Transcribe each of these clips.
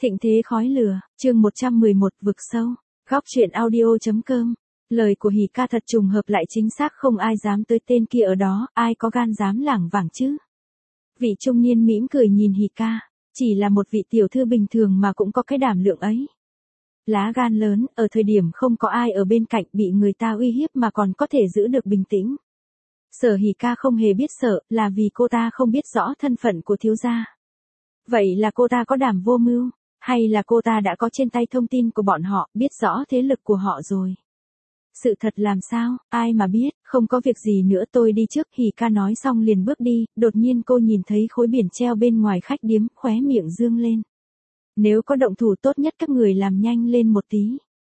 Thịnh thế khói lửa, chương 111 vực sâu, góc truyện audio.com. Lời của Hỉ ca thật trùng hợp lại chính xác, không ai dám tới tên kia ở đó, ai có gan dám lảng vảng chứ. Vị trung niên mỉm cười nhìn Hỉ ca, chỉ là một vị tiểu thư bình thường mà cũng có cái đảm lượng ấy. Lá gan lớn, ở thời điểm không có ai ở bên cạnh bị người ta uy hiếp mà còn có thể giữ được bình tĩnh. Sở Hỉ ca không hề biết sợ, là vì cô ta không biết rõ thân phận của thiếu gia. Vậy là cô ta có đảm vô mưu, hay là cô ta đã có trên tay thông tin của bọn họ, biết rõ thế lực của họ rồi? Sự thật làm sao, ai mà biết, không có việc gì nữa, tôi đi trước. Hỉ ca nói xong liền bước đi, đột nhiên cô nhìn thấy khối biển treo bên ngoài khách điếm, khóe miệng dương lên. Nếu có động thủ tốt nhất các người làm nhanh lên một tí.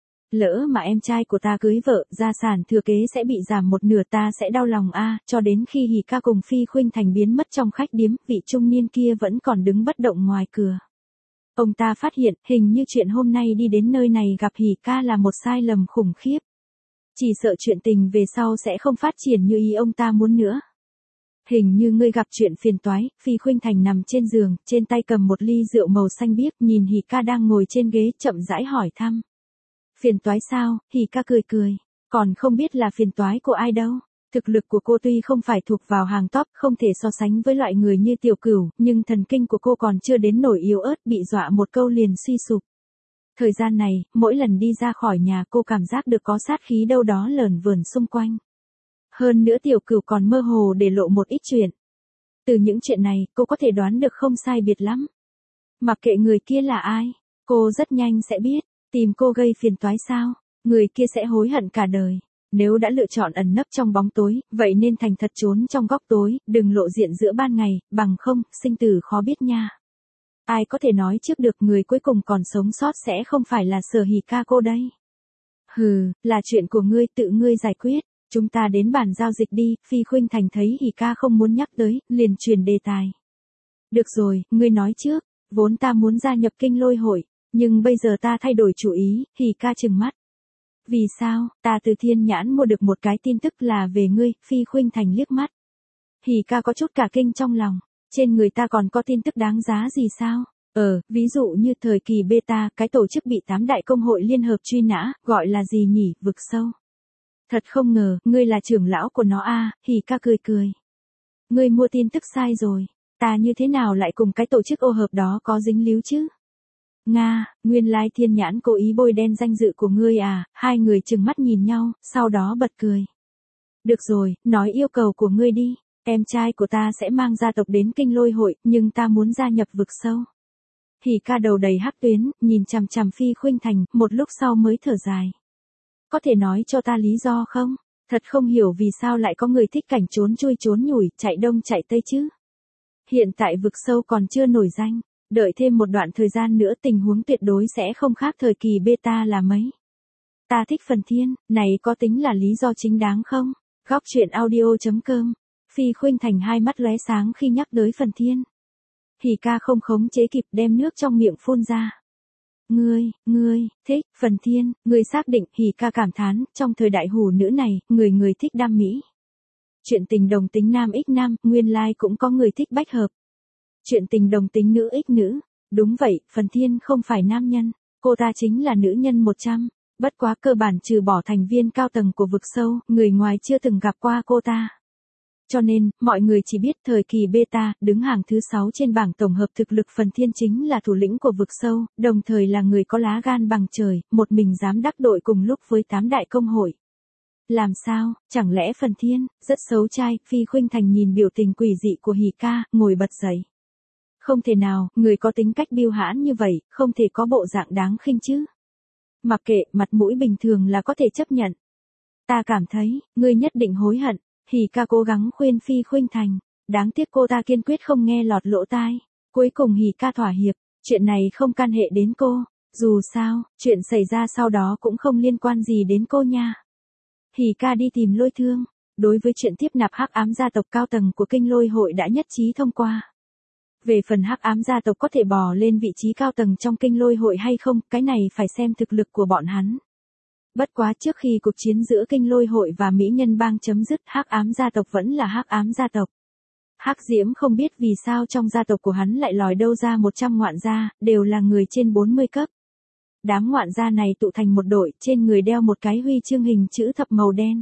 Lỡ mà em trai của ta cưới vợ, gia sản thừa kế sẽ bị giảm một nửa, ta sẽ đau lòng a. Cho đến khi Hỉ ca cùng Phi Khuynh Thành biến mất trong khách điếm, vị trung niên kia vẫn còn đứng bất động ngoài cửa. Ông ta phát hiện, hình như chuyện hôm nay đi đến nơi này gặp Hỉ ca là một sai lầm khủng khiếp. Chỉ sợ chuyện tình về sau sẽ không phát triển như ý ông ta muốn nữa. Hình như ngươi gặp chuyện phiền toái. Phi Khuynh Thành nằm trên giường, trên tay cầm một ly rượu màu xanh biếc, nhìn Hỉ ca đang ngồi trên ghế, chậm rãi hỏi thăm. Phiền toái sao? Hỉ ca cười cười. Còn không biết là phiền toái của ai đâu. Thực lực của cô tuy không phải thuộc vào hàng top, không thể so sánh với loại người như Tiểu Cửu, nhưng thần kinh của cô còn chưa đến nỗi yếu ớt, bị dọa một câu liền suy sụp. Thời gian này, mỗi lần đi ra khỏi nhà cô cảm giác được có sát khí đâu đó lởn vởn xung quanh. Hơn nữa Tiểu Cửu còn mơ hồ để lộ một ít chuyện. Từ những chuyện này, cô có thể đoán được không sai biệt lắm. Mặc kệ người kia là ai, cô rất nhanh sẽ biết. Tìm cô gây phiền toái sao? Người kia sẽ hối hận cả đời. Nếu đã lựa chọn ẩn nấp trong bóng tối, vậy nên thành thật trốn trong góc tối, đừng lộ diện giữa ban ngày, bằng không, sinh tử khó biết nha. Ai có thể nói trước được người cuối cùng còn sống sót sẽ không phải là Sở Hỉ ca cô đây. Hừ, là chuyện của ngươi, tự ngươi giải quyết. Chúng ta đến bàn giao dịch đi. Phi Khuynh Thành thấy Hỉ ca không muốn nhắc tới, liền truyền đề tài. Được rồi, ngươi nói trước. Vốn ta muốn gia nhập Kinh Lôi hội, nhưng bây giờ ta thay đổi chủ ý. Hỉ ca trừng mắt. Vì sao? Ta từ Thiên Nhãn mua được một cái tin tức là về ngươi. Phi Khuynh Thành liếc mắt. Hỉ ca có chút cả kinh trong lòng. Trên người ta còn có tin tức đáng giá gì sao? Ví dụ như thời kỳ beta, cái tổ chức bị 8 đại công hội liên hợp truy nã, gọi là gì nhỉ? Vực sâu. Thật không ngờ, ngươi là trưởng lão của nó a. Hỉ ca cười cười. Ngươi mua tin tức sai rồi. Ta như thế nào lại cùng cái tổ chức ô hợp đó có dính líu chứ? Nga, nguyên lai Thiên Nhãn cố ý bôi đen danh dự của ngươi à? Hai người trừng mắt nhìn nhau, sau đó bật cười. Được rồi, nói yêu cầu của ngươi đi. Em trai của ta sẽ mang gia tộc đến Kinh Lôi hội, nhưng ta muốn gia nhập vực sâu. Hỉ ca đầu đầy hắc tuyến, nhìn chằm chằm Phi Khuynh Thành, một lúc sau mới thở dài. Có thể nói cho ta lý do không? Thật không hiểu vì sao lại có người thích cảnh trốn chui trốn nhủi, chạy đông chạy tây chứ. Hiện tại vực sâu còn chưa nổi danh. Đợi thêm một đoạn thời gian nữa tình huống tuyệt đối sẽ không khác thời kỳ beta là mấy. Ta thích Phần Thiên, này có tính là lý do chính đáng không? Góc truyện audio.com. Phi Khuynh Thành hai mắt lóe sáng khi nhắc tới Phần Thiên. Hỉ ca không khống chế kịp đem nước trong miệng phun ra. Ngươi, thích, Phần Thiên, ngươi xác định. Hỉ ca cảm thán, trong thời đại hủ nữ này, người thích đam mỹ. Chuyện tình đồng tính nam ích nam, nguyên lai cũng có người thích bách hợp. Chuyện tình đồng tính nữ ích nữ. Đúng vậy, Phần Thiên không phải nam nhân, cô ta chính là nữ nhân 100. Bất quá cơ bản trừ bỏ thành viên cao tầng của vực sâu, người ngoài chưa từng gặp qua cô ta. Cho nên, mọi người chỉ biết thời kỳ beta, đứng hàng thứ 6 trên bảng tổng hợp thực lực. Phần Thiên chính là thủ lĩnh của vực sâu, đồng thời là người có lá gan bằng trời, một mình dám đắc đội cùng lúc với 8 đại công hội. Làm sao, chẳng lẽ Phần Thiên, rất xấu trai? Phi Khuynh Thành nhìn biểu tình quỷ dị của Hỉ ca, ngồi bật dậy. Không thể nào, người có tính cách biêu hãn như vậy, không thể có bộ dạng đáng khinh chứ. Mặc kệ, mặt mũi bình thường là có thể chấp nhận. Ta cảm thấy, ngươi nhất định hối hận. Hỉ ca cố gắng khuyên Phi Khuynh Thành. Đáng tiếc cô ta kiên quyết không nghe lọt lỗ tai. Cuối cùng Hỉ ca thỏa hiệp. Chuyện này không can hệ đến cô. Dù sao, chuyện xảy ra sau đó cũng không liên quan gì đến cô nha. Hỉ ca đi tìm Lôi Thương. Đối với chuyện tiếp nạp hắc ám gia tộc, cao tầng của Kinh Lôi hội đã nhất trí thông qua. Về phần hắc ám gia tộc có thể bò lên vị trí cao tầng trong Kinh Lôi hội hay không, cái này phải xem thực lực của bọn hắn. Bất quá trước khi cuộc chiến giữa Kinh Lôi hội và Mỹ Nhân bang chấm dứt, hắc ám gia tộc vẫn là hắc ám gia tộc. Hắc Diễm không biết vì sao trong gia tộc của hắn lại lòi đâu ra 100 ngoạn gia, đều là người trên 40 cấp. Đám ngoạn gia này tụ thành một đội, trên người đeo một cái huy chương hình chữ thập màu đen.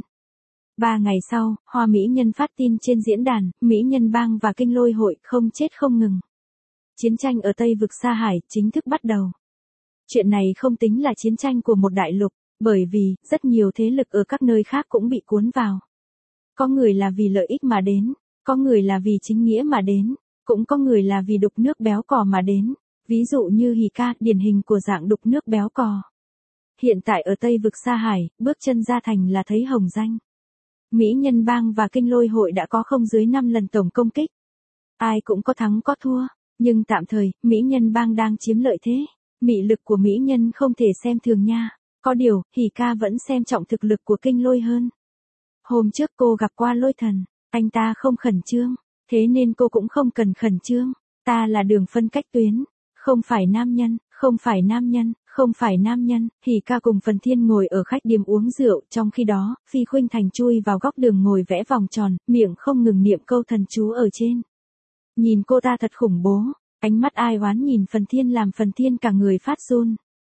3 ngày sau, Hoa Mỹ Nhân phát tin trên diễn đàn, Mỹ Nhân Bang và Kinh Lôi Hội không chết không ngừng. Chiến tranh ở Tây vực Sa Hải chính thức bắt đầu. Chuyện này không tính là chiến tranh của một đại lục, bởi vì rất nhiều thế lực ở các nơi khác cũng bị cuốn vào. Có người là vì lợi ích mà đến, có người là vì chính nghĩa mà đến, cũng có người là vì đục nước béo cò mà đến, ví dụ như Hika, điển hình của dạng đục nước béo cò. Hiện tại ở Tây vực Sa Hải, bước chân ra thành là thấy hồng danh. Mỹ Nhân Bang và Kinh Lôi Hội đã có không dưới 5 lần tổng công kích. Ai cũng có thắng có thua, nhưng tạm thời, Mỹ Nhân Bang đang chiếm lợi thế. Mị lực của Mỹ Nhân không thể xem thường nha. Có điều, Hika vẫn xem trọng thực lực của Kinh Lôi hơn. Hôm trước cô gặp qua Lôi Thần, anh ta không khẩn trương, thế nên cô cũng không cần khẩn trương. Ta là đường phân cách tuyến, không phải nam nhân, không phải nam nhân, không phải nam nhân. Hika cùng Phần Thiên ngồi ở khách điếm uống rượu, trong khi đó, Phi Khuynh Thành chui vào góc đường ngồi vẽ vòng tròn, miệng không ngừng niệm câu thần chú ở trên. Nhìn cô ta thật khủng bố, ánh mắt ai oán nhìn Phần Thiên làm Phần Thiên cả người phát run.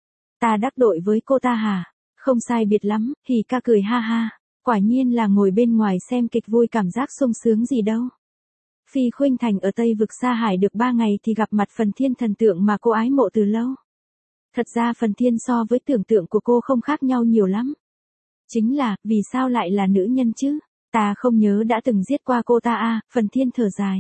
Ta đắc tội với cô ta hả? Không sai biệt lắm, Hika cười ha ha. Quả nhiên là ngồi bên ngoài xem kịch vui cảm giác sung sướng gì đâu. Phi Khuynh Thành ở Tây vực Sa Hải được 3 ngày thì gặp mặt Phần Thiên, thần tượng mà cô ái mộ từ lâu. Thật ra Phần Thiên so với tưởng tượng của cô không khác nhau nhiều lắm. Chính là, vì sao lại là nữ nhân chứ? Ta không nhớ đã từng giết qua cô ta à, Phần Thiên thở dài.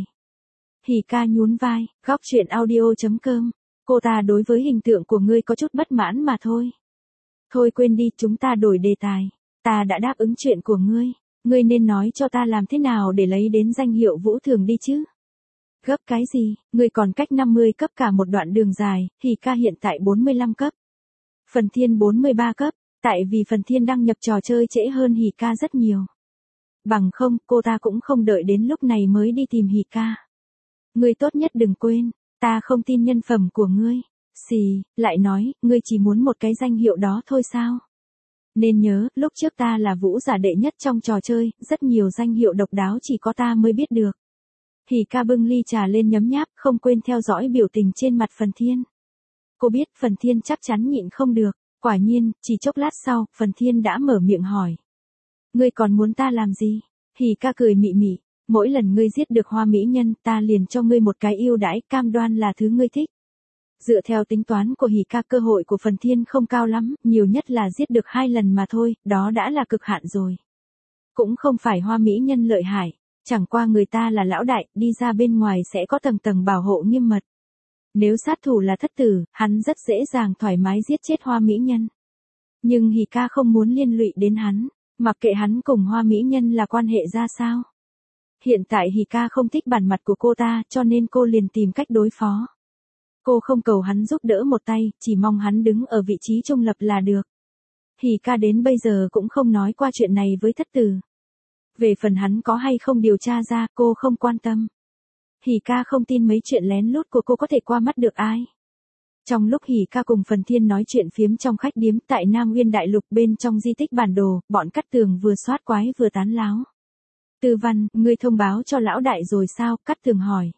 Hika nhún vai, góc truyện audio.com. Cô ta đối với hình tượng của ngươi có chút bất mãn mà thôi. Thôi quên đi, chúng ta đổi đề tài. Ta đã đáp ứng chuyện của ngươi. Ngươi nên nói cho ta làm thế nào để lấy đến danh hiệu vũ thường đi chứ. Gấp cái gì, ngươi còn cách 50 cấp cả một đoạn đường dài, Hika hiện tại 45 cấp. Phần Thiên 43 cấp, tại vì Phần Thiên đăng nhập trò chơi trễ hơn Hika rất nhiều. Bằng không, cô ta cũng không đợi đến lúc này mới đi tìm Hika. Ngươi tốt nhất đừng quên, ta không tin nhân phẩm của ngươi. Xì, lại nói, ngươi chỉ muốn một cái danh hiệu đó thôi sao? Nên nhớ, lúc trước ta là vũ giả đệ nhất trong trò chơi, rất nhiều danh hiệu độc đáo chỉ có ta mới biết được. Hika bưng ly trà lên nhấm nháp, không quên theo dõi biểu tình trên mặt Phần Thiên. Cô biết Phần Thiên chắc chắn nhịn không được, quả nhiên, chỉ chốc lát sau, Phần Thiên đã mở miệng hỏi. Ngươi còn muốn ta làm gì? Hika cười mị mị, mỗi lần ngươi giết được Hoa Mỹ Nhân, ta liền cho ngươi một cái ưu đãi, cam đoan là thứ ngươi thích. Dựa theo tính toán của Hika, cơ hội của Phần Thiên không cao lắm, nhiều nhất là giết được 2 lần mà thôi, đó đã là cực hạn rồi. Cũng không phải Hoa Mỹ Nhân lợi hại, chẳng qua người ta là lão đại, đi ra bên ngoài sẽ có tầng tầng bảo hộ nghiêm mật. Nếu sát thủ là thất tử, hắn rất dễ dàng thoải mái giết chết Hoa Mỹ Nhân. Nhưng Hika không muốn liên lụy đến hắn, mặc kệ hắn cùng Hoa Mỹ Nhân là quan hệ ra sao. Hiện tại Hika không thích bản mặt của cô ta, cho nên cô liền tìm cách đối phó. Cô không cầu hắn giúp đỡ một tay, chỉ mong hắn đứng ở vị trí trung lập là được. Hika đến bây giờ cũng không nói qua chuyện này với thất tử. Về phần hắn có hay không điều tra ra, cô không quan tâm. Hika không tin mấy chuyện lén lút của cô có thể qua mắt được ai. Trong lúc Hika cùng Phần Thiên nói chuyện phiếm trong khách điếm tại Nam Nguyên Đại Lục bên trong di tích bản đồ, bọn Cát Tường vừa soát quái vừa tán láo. Tư Văn, ngươi thông báo cho lão đại rồi sao? Cát Tường hỏi.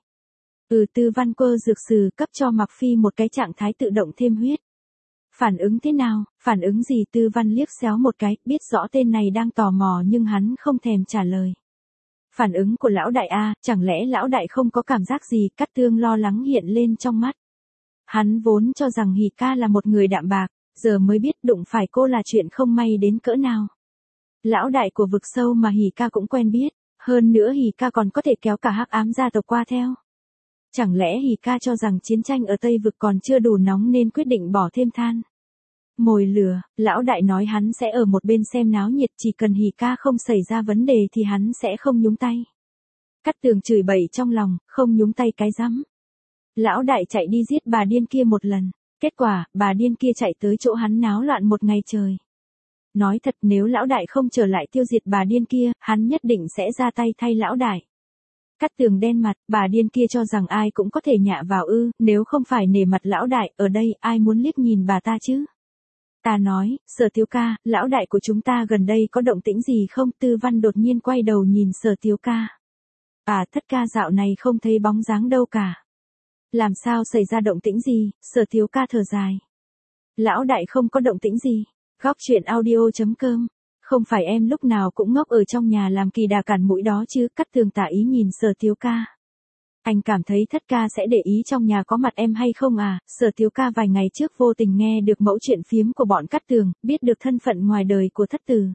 Tư Văn Cơ dược sư cấp cho Mạc Phi một cái trạng thái tự động thêm huyết. Phản ứng thế nào? Phản ứng gì? Tư Văn liếc xéo một cái, biết rõ tên này đang tò mò nhưng hắn không thèm trả lời. Phản ứng của lão đại a, chẳng lẽ lão đại không có cảm giác gì? Cát Tường lo lắng hiện lên trong mắt. Hắn vốn cho rằng Hika là một người đạm bạc, giờ mới biết đụng phải cô là chuyện không may đến cỡ nào. Lão đại của vực sâu mà Hika cũng quen biết, hơn nữa Hika còn có thể kéo cả Hắc Ám gia tộc qua theo. Chẳng lẽ Hika cho rằng chiến tranh ở Tây vực còn chưa đủ nóng nên quyết định bỏ thêm than. Mồi lửa, lão đại nói hắn sẽ ở một bên xem náo nhiệt, chỉ cần Hika không xảy ra vấn đề thì hắn sẽ không nhúng tay. Cát Tường chửi bậy trong lòng, không nhúng tay cái rắm. Lão đại chạy đi giết bà điên kia một lần, kết quả, bà điên kia chạy tới chỗ hắn náo loạn một ngày trời. Nói thật, nếu lão đại không trở lại tiêu diệt bà điên kia, hắn nhất định sẽ ra tay thay lão đại. Cát Tường đen mặt, bà điên kia cho rằng ai cũng có thể nhạ vào ư, nếu không phải nể mặt lão đại, ở đây ai muốn liếc nhìn bà ta chứ? Ta nói, Sở Tiếu ca, lão đại của chúng ta gần đây có động tĩnh gì không? Tư Văn đột nhiên quay đầu nhìn Sở Tiếu ca. À, thất ca dạo này không thấy bóng dáng đâu cả. Làm sao xảy ra động tĩnh gì? Sở Thiếu ca thở dài. Lão đại không có động tĩnh gì. Góc chuyện audio.com. Không phải em lúc nào cũng ngốc ở trong nhà làm kỳ đà cản mũi đó chứ. Cát Tường tả ý nhìn Sở Thiếu ca. Anh cảm thấy thất ca sẽ để ý trong nhà có mặt em hay không à? Sở Thiếu ca vài ngày trước vô tình nghe được mẫu chuyện phiếm của bọn Cát Tường, biết được thân phận ngoài đời của thất tử.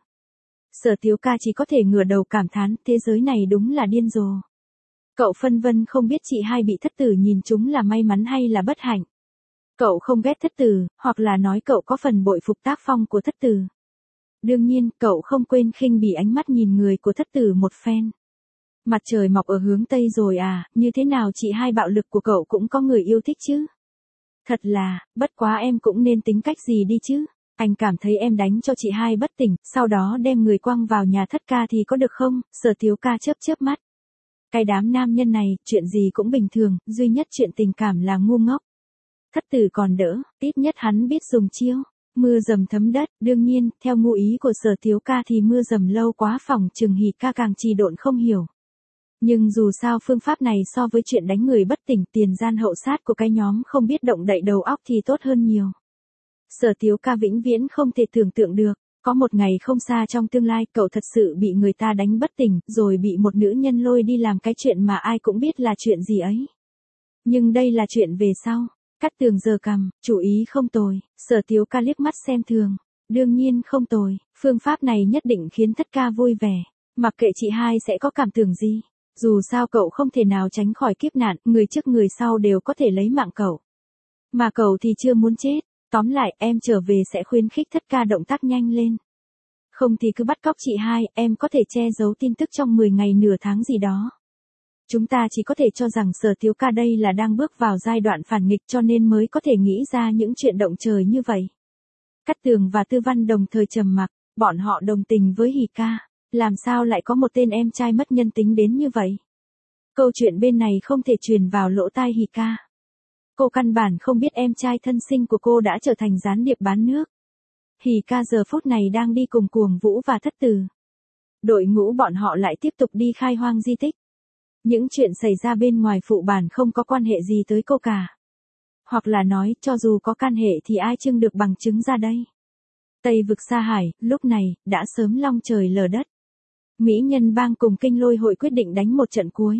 Sở Thiếu ca chỉ có thể ngửa đầu cảm thán, thế giới này đúng là điên rồ. Cậu phân vân không biết chị hai bị thất tử nhìn chúng là may mắn hay là bất hạnh. Cậu không ghét thất tử, hoặc là nói cậu có phần bội phục tác phong của thất tử. Đương nhiên, cậu không quên khinh bỉ ánh mắt nhìn người của thất tử một phen. Mặt trời mọc ở hướng Tây rồi à, như thế nào chị hai bạo lực của cậu cũng có người yêu thích chứ. Thật là, bất quá em cũng nên tính cách gì đi chứ. Anh cảm thấy em đánh cho chị hai bất tỉnh, sau đó đem người quăng vào nhà thất ca thì có được không? Sở Thiếu ca chớp chớp mắt. Cái đám nam nhân này, chuyện gì cũng bình thường, duy nhất chuyện tình cảm là ngu ngốc. Thất tử còn đỡ, ít nhất hắn biết dùng chiêu. Mưa dầm thấm đất, đương nhiên, theo ngu ý của Sở Thiếu ca thì mưa dầm lâu quá phòng chừng Hỉ ca càng trì độn không hiểu. Nhưng dù sao phương pháp này so với chuyện đánh người bất tỉnh tiền gian hậu sát của cái nhóm không biết động đậy đầu óc thì tốt hơn nhiều. Sở Thiếu ca vĩnh viễn không thể tưởng tượng được, có một ngày không xa trong tương lai cậu thật sự bị người ta đánh bất tỉnh, rồi bị một nữ nhân lôi đi làm cái chuyện mà ai cũng biết là chuyện gì ấy. Nhưng đây là chuyện về sau. Cát Tường giơ cằm, chủ ý không tồi. Sở Thiếu ca liếc mắt xem thường. Đương nhiên không tồi, phương pháp này nhất định khiến thất ca vui vẻ. Mặc kệ chị hai sẽ có cảm tưởng gì. Dù sao cậu không thể nào tránh khỏi kiếp nạn, người trước người sau đều có thể lấy mạng cậu. Mà cậu thì chưa muốn chết. Tóm lại, em trở về sẽ khuyến khích thất ca động tác nhanh lên. Không thì cứ bắt cóc chị hai, em có thể che giấu tin tức trong 10 ngày nửa tháng gì đó. Chúng ta chỉ có thể cho rằng Sở Thiếu ca đây là đang bước vào giai đoạn phản nghịch cho nên mới có thể nghĩ ra những chuyện động trời như vậy. Cát Tường và Tư Văn đồng thời trầm mặc, bọn họ đồng tình với Hỉ ca. Làm sao lại có một tên em trai mất nhân tính đến như vậy? Câu chuyện bên này không thể truyền vào lỗ tai Hỉ ca. Cô căn bản không biết em trai thân sinh của cô đã trở thành gián điệp bán nước. Hỉ ca giờ phút này đang đi cùng Cuồng Vũ và Thất Tử. Đội ngũ bọn họ lại tiếp tục đi khai hoang di tích. Những chuyện xảy ra bên ngoài phụ bản không có quan hệ gì tới cô cả. Hoặc là nói, cho dù có can hệ thì ai trưng được bằng chứng ra đây. Tây vực Sa Hải, lúc này, đã sớm long trời lở đất. Mỹ Nhân Bang cùng Kinh Lôi hội quyết định đánh một trận cuối.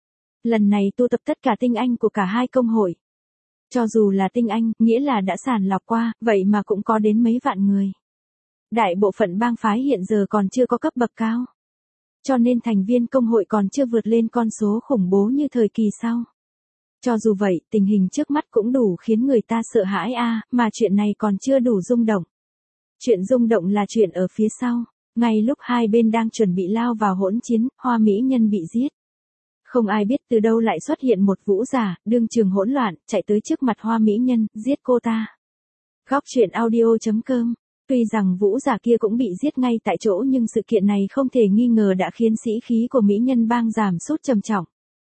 Lần này tụ tập tất cả tinh anh của cả hai công hội. Cho dù là tinh anh, nghĩa là đã sàng lọc qua, vậy mà cũng có đến mấy vạn người. Đại bộ phận bang phái hiện giờ còn chưa có cấp bậc cao. Cho nên thành viên công hội còn chưa vượt lên con số khủng bố như thời kỳ sau. Cho dù vậy, tình hình trước mắt cũng đủ khiến người ta sợ hãi mà chuyện này còn chưa đủ rung động. Chuyện rung động là chuyện ở phía sau. Ngay lúc hai bên đang chuẩn bị lao vào hỗn chiến, Hoa Mỹ Nhân bị giết. Không ai biết từ đâu lại xuất hiện một vũ giả, đương trường hỗn loạn, chạy tới trước mặt Hoa Mỹ Nhân, giết cô ta. Góc chuyện audio.com. Tuy rằng vũ giả kia cũng bị giết ngay tại chỗ nhưng sự kiện này không thể nghi ngờ đã khiến sĩ khí của Mỹ Nhân Bang giảm sút trầm trọng.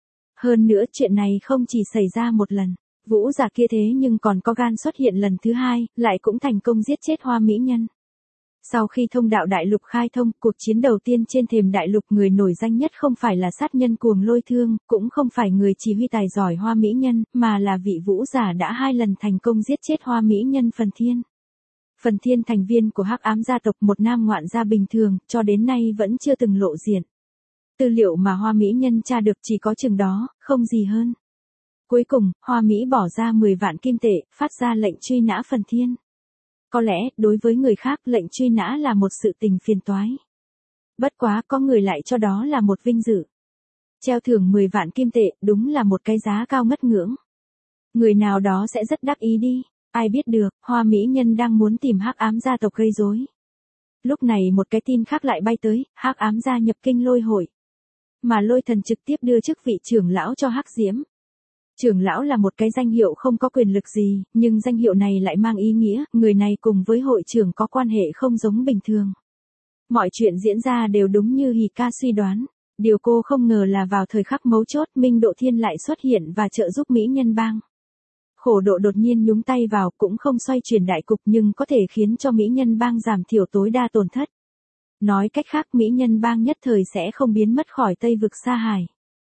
Hơn nữa chuyện này không chỉ xảy ra một lần, vũ giả kia thế nhưng còn có gan xuất hiện lần thứ hai, lại cũng thành công giết chết Hoa Mỹ Nhân. Sau khi thông đạo đại lục khai thông, cuộc chiến đầu tiên trên thềm đại lục người nổi danh nhất không phải là sát nhân Cuồng Lôi Thương, cũng không phải người chỉ huy tài giỏi Hoa Mỹ Nhân, mà là vị vũ giả đã 2 lần thành công giết chết Hoa Mỹ Nhân Phần Thiên. Phần Thiên thành viên của Hắc Ám gia tộc, một nam ngoạn gia bình thường, cho đến nay vẫn chưa từng lộ diện. Tư liệu mà Hoa Mỹ Nhân tra được chỉ có chừng đó, không gì hơn. Cuối cùng, Hoa Mỹ bỏ ra 10 vạn kim tệ, phát ra lệnh truy nã Phần Thiên. Có lẽ, đối với người khác, lệnh truy nã là một sự tình phiền toái. Bất quá, có người lại cho đó là một vinh dự. Treo thưởng 10 vạn kim tệ, đúng là một cái giá cao ngất ngưỡng. Người nào đó sẽ rất đắc ý đi. Ai biết được, Hoa Mỹ Nhân đang muốn tìm Hắc Ám gia tộc gây rối. Lúc này một cái tin khác lại bay tới, Hắc Ám gia nhập Kinh Lôi hội. Mà Lôi Thần trực tiếp đưa chức vị trưởng lão cho Hắc Diễm. Trưởng lão là một cái danh hiệu không có quyền lực gì, nhưng danh hiệu này lại mang ý nghĩa, người này cùng với hội trưởng có quan hệ không giống bình thường. Mọi chuyện diễn ra đều đúng như Hỉ ca suy đoán. Điều cô không ngờ là vào thời khắc mấu chốt, Minh Độ Thiên lại xuất hiện và trợ giúp Mỹ Nhân Bang. Khổ Độ đột nhiên nhúng tay vào, cũng không xoay chuyển đại cục nhưng có thể khiến cho Mỹ Nhân Bang giảm thiểu tối đa tổn thất. Nói cách khác, Mỹ Nhân Bang nhất thời sẽ không biến mất khỏi Tây vực Sa Hải.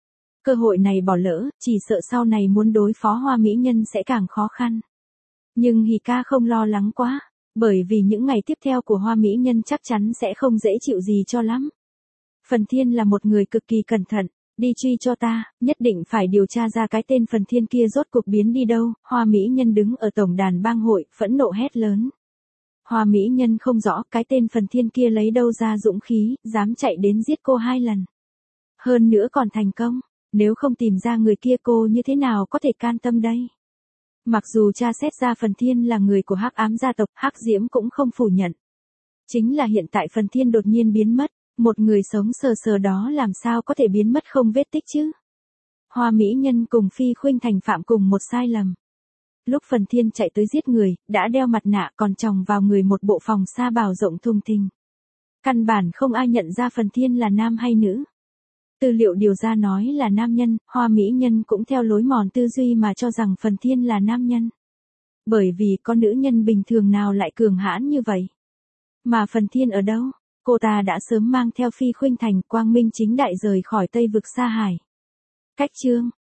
Cơ hội này bỏ lỡ, chỉ sợ sau này muốn đối phó Hoa Mỹ Nhân sẽ càng khó khăn. Nhưng Hỉ ca không lo lắng quá, bởi vì những ngày tiếp theo của Hoa Mỹ Nhân chắc chắn sẽ không dễ chịu gì cho lắm. Phần Thiên là một người cực kỳ cẩn thận, đi truy cho ta, nhất định phải điều tra ra cái tên Phần Thiên kia rốt cuộc biến đi đâu. Hoa Mỹ Nhân đứng ở tổng đàn bang hội, phẫn nộ hét lớn. Hoa Mỹ Nhân không rõ cái tên Phần Thiên kia lấy đâu ra dũng khí, dám chạy đến giết cô 2 lần. Hơn nữa còn thành công, nếu không tìm ra người kia cô như thế nào có thể can tâm đây. Mặc dù tra xét ra Phần Thiên là người của Hắc Ám gia tộc, Hắc Diễm cũng không phủ nhận. Chính là hiện tại Phần Thiên đột nhiên biến mất, một người sống sờ sờ đó làm sao có thể biến mất không vết tích chứ. Hoa Mỹ Nhân cùng Phi Khuynh Thành phạm cùng một sai lầm. Lúc Phần Thiên chạy tới giết người, đã đeo mặt nạ còn chồng vào người một bộ phòng sa bào rộng thùng thình. Căn bản không ai nhận ra Phần Thiên là nam hay nữ. Tư liệu điều ra nói là nam nhân, Hoa Mỹ Nhân cũng theo lối mòn tư duy mà cho rằng Phần Thiên là nam nhân. Bởi vì có nữ nhân bình thường nào lại cường hãn như vậy. Mà Phần Thiên ở đâu? Cô ta đã sớm mang theo Phi Khuynh Thành quang minh chính đại rời khỏi Tây vực Sa Hải. Cách chương